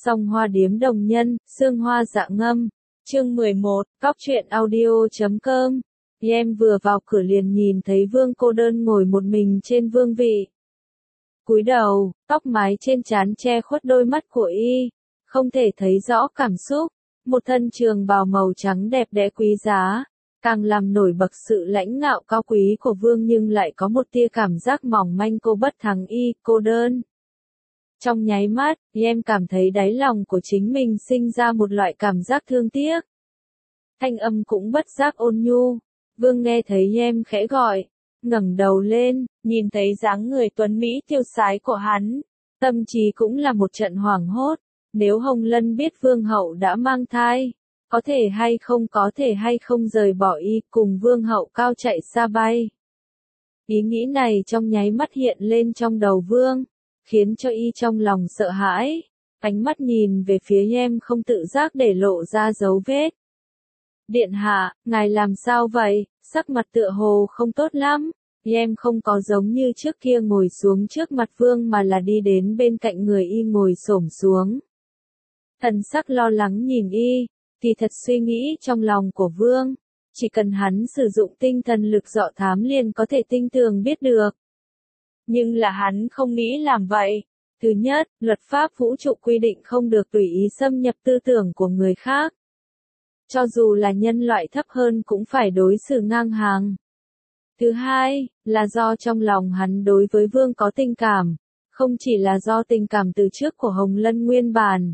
Song Hoa Điếm Đồng Nhân, Sương Hoa Dạ Ngâm. Chương 11, Cóc truyện audio.com. Em vừa vào cửa liền nhìn thấy Vương cô đơn ngồi một mình trên vương vị. Cúi đầu, tóc mái trên trán che khuất đôi mắt của y, không thể thấy rõ cảm xúc. Một thân trường bào màu trắng đẹp đẽ quý giá, càng làm nổi bật sự lãnh ngạo cao quý của Vương, nhưng lại có một tia cảm giác mỏng manh cô bất thắng y, cô đơn. Trong nháy mắt, em cảm thấy đáy lòng của chính mình sinh ra một loại cảm giác thương tiếc. Thanh âm cũng bất giác ôn nhu. Vương nghe thấy em khẽ gọi, ngẩng đầu lên, nhìn thấy dáng người tuấn mỹ tiêu sái của hắn, tâm trí cũng là một trận hoảng hốt. Nếu Hồng Lân biết Vương hậu đã mang thai, có thể hay không rời bỏ y cùng Vương hậu cao chạy xa bay. Ý nghĩ này trong nháy mắt hiện lên trong đầu Vương, khiến cho y trong lòng sợ hãi, ánh mắt nhìn về phía em không tự giác để lộ ra dấu vết. Điện hạ, ngài làm sao vậy, sắc mặt tựa hồ không tốt lắm. Em không có giống như trước kia ngồi xuống trước mặt Vương mà là đi đến bên cạnh người y ngồi xổm xuống. Thần sắc lo lắng nhìn y, thì thật suy nghĩ trong lòng của Vương, chỉ cần hắn sử dụng tinh thần lực dọ thám liền có thể tinh tường biết được. Nhưng là hắn không nghĩ làm vậy. Thứ nhất, luật pháp vũ trụ quy định không được tùy ý xâm nhập tư tưởng của người khác. Cho dù là nhân loại thấp hơn cũng phải đối xử ngang hàng. Thứ hai, là do trong lòng hắn đối với Vương có tình cảm, không chỉ là do tình cảm từ trước của Hồng Lân nguyên bản,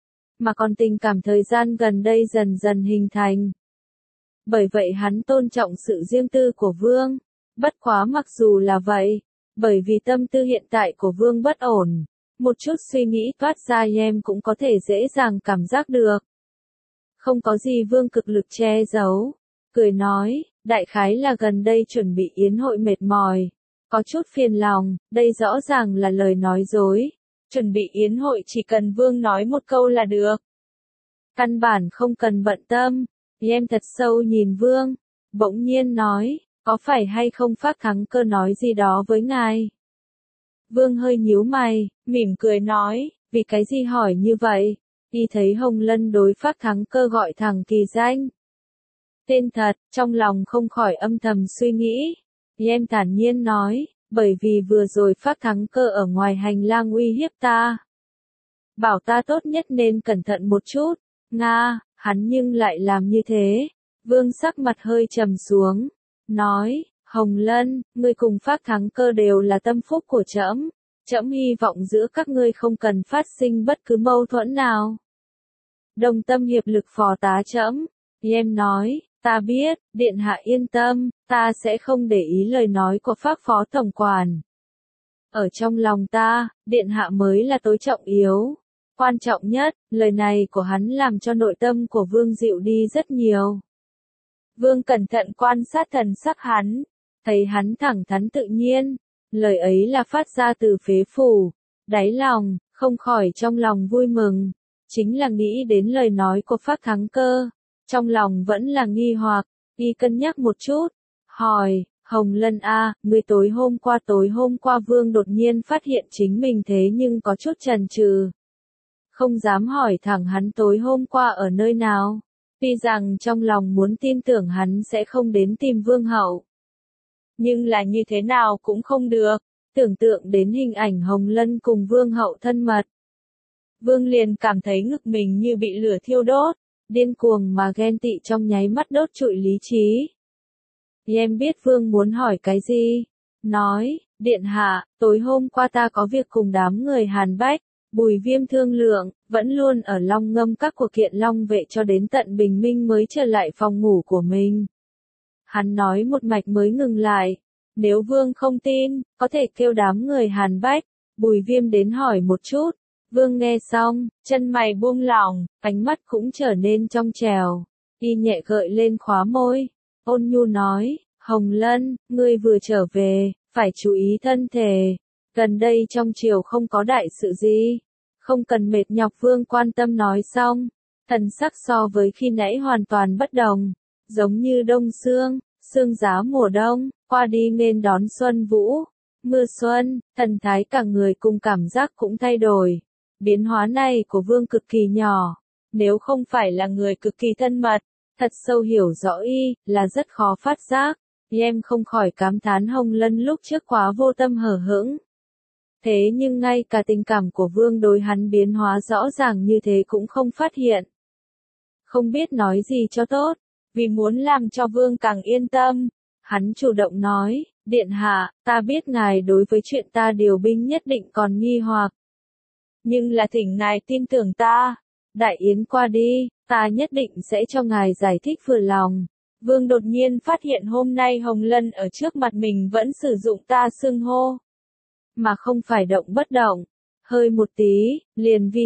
mà còn tình cảm thời gian gần đây dần dần hình thành. Bởi vậy hắn tôn trọng sự riêng tư của Vương. Bất quá mặc dù là vậy, bởi vì tâm tư hiện tại của Vương bất ổn, một chút suy nghĩ toát ra em cũng có thể dễ dàng cảm giác được. Không có gì, Vương cực lực che giấu, cười nói, đại khái là gần đây chuẩn bị yến hội mệt mỏi, có chút phiền lòng, đây rõ ràng là lời nói dối. Chuẩn bị yến hội chỉ cần Vương nói một câu là được. Căn bản không cần bận tâm. Em thật sâu nhìn Vương, bỗng nhiên nói, có phải hay không Phác Thắng Cơ nói gì đó với ngài? Vương hơi nhíu mày, mỉm cười nói, vì cái gì hỏi như vậy? Y thấy Hồng Lân đối Phác Thắng Cơ gọi thẳng kỳ danh. Tên thật, trong lòng không khỏi âm thầm suy nghĩ. Em thản nhiên nói, bởi vì vừa rồi Phác Thắng Cơ ở ngoài hành lang uy hiếp ta. Bảo ta tốt nhất nên cẩn thận một chút. Nga, hắn nhưng lại làm như thế. Vương sắc mặt hơi trầm xuống, nói, Hồng Lân, ngươi cùng Phác Thắng Cơ đều là tâm phúc của trẫm. Trẫm hy vọng giữa các ngươi không cần phát sinh bất cứ mâu thuẫn nào. Đồng tâm hiệp lực phò tá trẫm. Em nói, ta biết, điện hạ yên tâm, ta sẽ không để ý lời nói của Phác phó tổng quản. Ở trong lòng ta, điện hạ mới là tối trọng yếu. Quan trọng nhất, lời này của hắn làm cho nội tâm của Vương dịu đi rất nhiều. Vương cẩn thận quan sát thần sắc hắn, thấy hắn thẳng thắn tự nhiên, lời ấy là phát ra từ phế phủ, đáy lòng, không khỏi trong lòng vui mừng, chính là nghĩ đến lời nói của Phác Thắng Cơ, trong lòng vẫn là nghi hoặc, y cân nhắc một chút, hỏi, Hồng Lân a, ngươi tối hôm qua Vương đột nhiên phát hiện chính mình thế nhưng có chút chần chừ. Không dám hỏi thẳng hắn tối hôm qua ở nơi nào, tuy rằng trong lòng muốn tin tưởng hắn sẽ không đến tìm Vương hậu. Nhưng là như thế nào cũng không được, tưởng tượng đến hình ảnh Hồng Lân cùng Vương hậu thân mật. Vương liền cảm thấy ngực mình như bị lửa thiêu đốt, điên cuồng mà ghen tị trong nháy mắt đốt trụi lý trí. Em biết Vương muốn hỏi cái gì? Nói, điện hạ, tối hôm qua ta có việc cùng đám người Hàn Bách, Bùi Viêm thương lượng, vẫn luôn ở Long Ngâm các cuộc kiện Long Vệ cho đến tận bình minh mới trở lại phòng ngủ của mình. Hắn nói một mạch mới ngừng lại. Nếu Vương không tin, có thể kêu đám người Hàn Bách, Bùi Viêm đến hỏi một chút. Vương nghe xong, chân mày buông lỏng, ánh mắt cũng trở nên trong trèo. Y nhẹ gợi lên khóa môi, ôn nhu nói, Hồng Lân, ngươi vừa trở về, phải chú ý thân thể. Gần đây trong triều không có đại sự gì, không cần mệt nhọc. Vương quan tâm nói xong, thần sắc so với khi nãy hoàn toàn bất đồng, giống như đông sương giá mùa đông, qua đi nên đón xuân vũ, mưa xuân, thần thái cả người cùng cảm giác cũng thay đổi. Biến hóa này của Vương cực kỳ nhỏ, nếu không phải là người cực kỳ thân mật, thật sâu hiểu rõ y, là rất khó phát giác. Em không khỏi cảm thán Hồng Lân lúc trước quá vô tâm hờ hững. Thế nhưng ngay cả tình cảm của Vương đối hắn biến hóa rõ ràng như thế cũng không phát hiện. Không biết nói gì cho tốt, vì muốn làm cho Vương càng yên tâm, hắn chủ động nói, Điện hạ, ta biết ngài đối với chuyện ta điều binh nhất định còn nghi hoặc. Nhưng là thỉnh ngài tin tưởng ta, đại yến qua đi, ta nhất định sẽ cho ngài giải thích vừa lòng. Vương đột nhiên phát hiện hôm nay Hồng Lân ở trước mặt mình vẫn sử dụng ta xưng hô, mà không phải động bất động. Hơi một tí, liền vi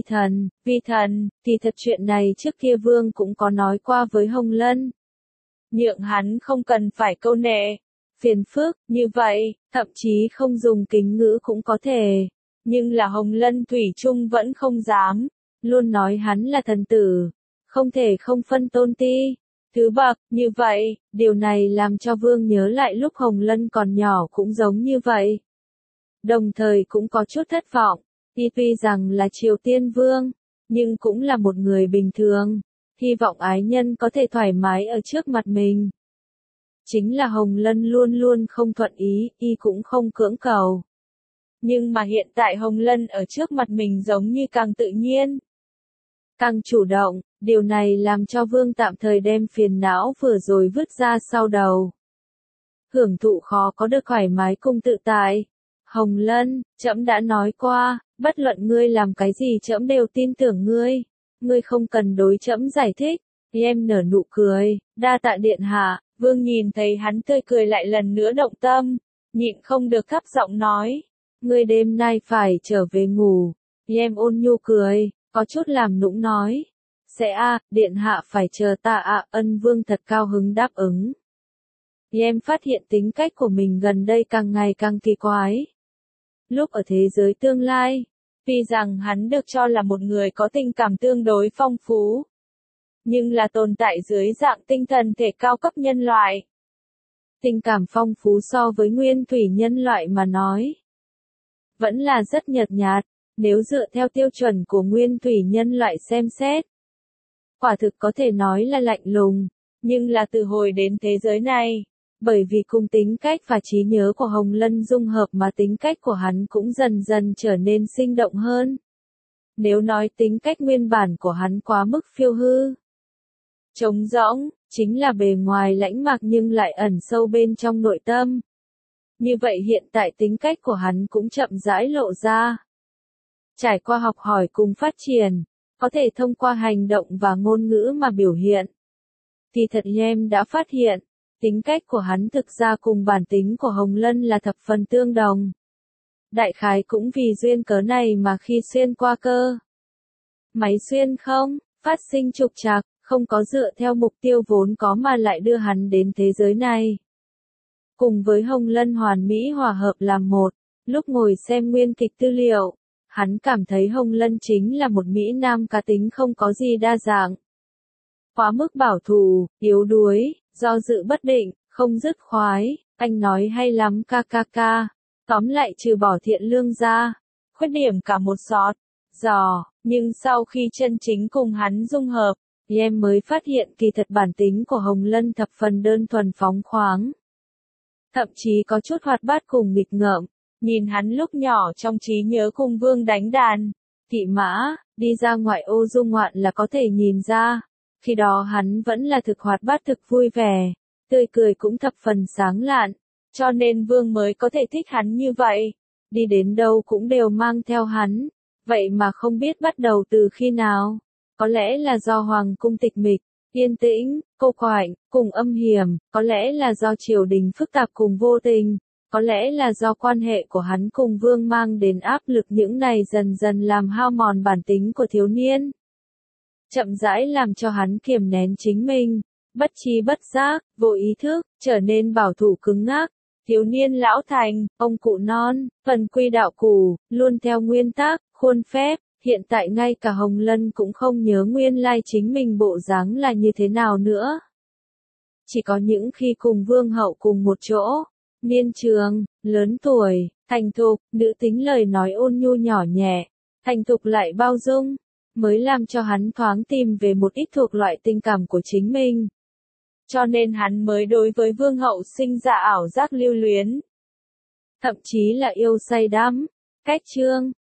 thần, thì thật chuyện này trước kia Vương cũng có nói qua với Hồng Lân. Nhượng hắn không cần phải câu nệ, phiền phức, như vậy, thậm chí không dùng kính ngữ cũng có thể. Nhưng là Hồng Lân thủy chung vẫn không dám, luôn nói hắn là thần tử, không thể không phân tôn ti, thứ bậc, như vậy, điều này làm cho Vương nhớ lại lúc Hồng Lân còn nhỏ cũng giống như vậy. Đồng thời cũng có chút thất vọng, tuy rằng là Triều Tiên Vương, nhưng cũng là một người bình thường, hy vọng ái nhân có thể thoải mái ở trước mặt mình. Chính là Hồng Lân luôn luôn không thuận ý, y cũng không cưỡng cầu. Nhưng mà hiện tại Hồng Lân ở trước mặt mình giống như càng tự nhiên, càng chủ động, điều này làm cho Vương tạm thời đem phiền não vừa rồi vứt ra sau đầu. Hưởng thụ khó có được thoải mái cùng tự tại. Hồng Lân, trẫm đã nói qua, bất luận ngươi làm cái gì trẫm đều tin tưởng ngươi. Ngươi không cần đối trẫm giải thích. Em nở nụ cười, đa tạ điện hạ. Vương nhìn thấy hắn tươi cười lại lần nữa động tâm, nhịn không được thấp giọng nói. Ngươi đêm nay phải trở về ngủ. Em ôn nhu cười, có chút làm nũng nói. Sẽ điện hạ phải chờ ta ân Vương thật cao hứng đáp ứng. Em phát hiện tính cách của mình gần đây càng ngày càng kỳ quái. Lúc ở thế giới tương lai, tuy rằng hắn được cho là một người có tình cảm tương đối phong phú, nhưng là tồn tại dưới dạng tinh thần thể cao cấp nhân loại. Tình cảm phong phú so với nguyên thủy nhân loại mà nói, vẫn là rất nhợt nhạt, nếu dựa theo tiêu chuẩn của nguyên thủy nhân loại xem xét. Quả thực có thể nói là lạnh lùng, nhưng là từ hồi đến thế giới này, bởi vì cùng tính cách và trí nhớ của Hồng Lân dung hợp mà tính cách của hắn cũng dần dần trở nên sinh động hơn. Nếu nói tính cách nguyên bản của hắn quá mức phiêu hư, trống rỗng, chính là bề ngoài lãnh mạc nhưng lại ẩn sâu bên trong nội tâm. Như vậy hiện tại tính cách của hắn cũng chậm rãi lộ ra. Trải qua học hỏi cùng phát triển, có thể thông qua hành động và ngôn ngữ mà biểu hiện. Thì thật em đã phát hiện, tính cách của hắn thực ra cùng bản tính của Hồng Lân là thập phần tương đồng. Đại khái cũng vì duyên cớ này mà khi xuyên qua cơ máy xuyên không, phát sinh trục trặc, không có dựa theo mục tiêu vốn có mà lại đưa hắn đến thế giới này. Cùng với Hồng Lân hoàn mỹ hòa hợp làm một, lúc ngồi xem nguyên kịch tư liệu, hắn cảm thấy Hồng Lân chính là một Mỹ Nam cá tính không có gì đa dạng. Quá mức bảo thủ, yếu đuối, do dự bất định, không dứt khoái, anh nói hay lắm ca. Tóm lại trừ bỏ thiện lương ra, khuyết điểm cả một sọt, giò, nhưng sau khi chân chính cùng hắn dung hợp, em mới phát hiện kỳ thật bản tính của Hồng Lân thập phần đơn thuần phóng khoáng. Thậm chí có chút hoạt bát cùng nghịch ngợm, nhìn hắn lúc nhỏ trong trí nhớ cùng Vương đánh đàn, kỵ mã, đi ra ngoại ô du ngoạn là có thể nhìn ra. Khi đó hắn vẫn là thực hoạt bát thực vui vẻ, tươi cười cũng thập phần sáng lạn, cho nên Vương mới có thể thích hắn như vậy. Đi đến đâu cũng đều mang theo hắn, vậy mà không biết bắt đầu từ khi nào. Có lẽ là do hoàng cung tịch mịch, yên tĩnh, cô quạnh, cùng âm hiểm, có lẽ là do triều đình phức tạp cùng vô tình, có lẽ là do quan hệ của hắn cùng Vương mang đến áp lực những này dần dần làm hao mòn bản tính của thiếu niên. Chậm rãi làm cho hắn kiềm nén chính mình, bất tri bất giác, vô ý thức, trở nên bảo thủ cứng ngắc. Thiếu niên lão thành, ông cụ non, phần quy đạo củ, luôn theo nguyên tắc, khuôn phép. Hiện tại ngay cả Hồng Lân cũng không nhớ nguyên lai chính mình bộ dáng là như thế nào nữa. Chỉ có những khi cùng Vương hậu cùng một chỗ, niên trường, lớn tuổi, thành thục, nữ tính lời nói ôn nhu nhỏ nhẹ, thành thục lại bao dung, mới làm cho hắn thoáng tìm về một ít thuộc loại tình cảm của chính mình. Cho nên hắn mới đối với vương hậu sinh ra ảo giác lưu luyến. Thậm chí là yêu say đắm. Cách chương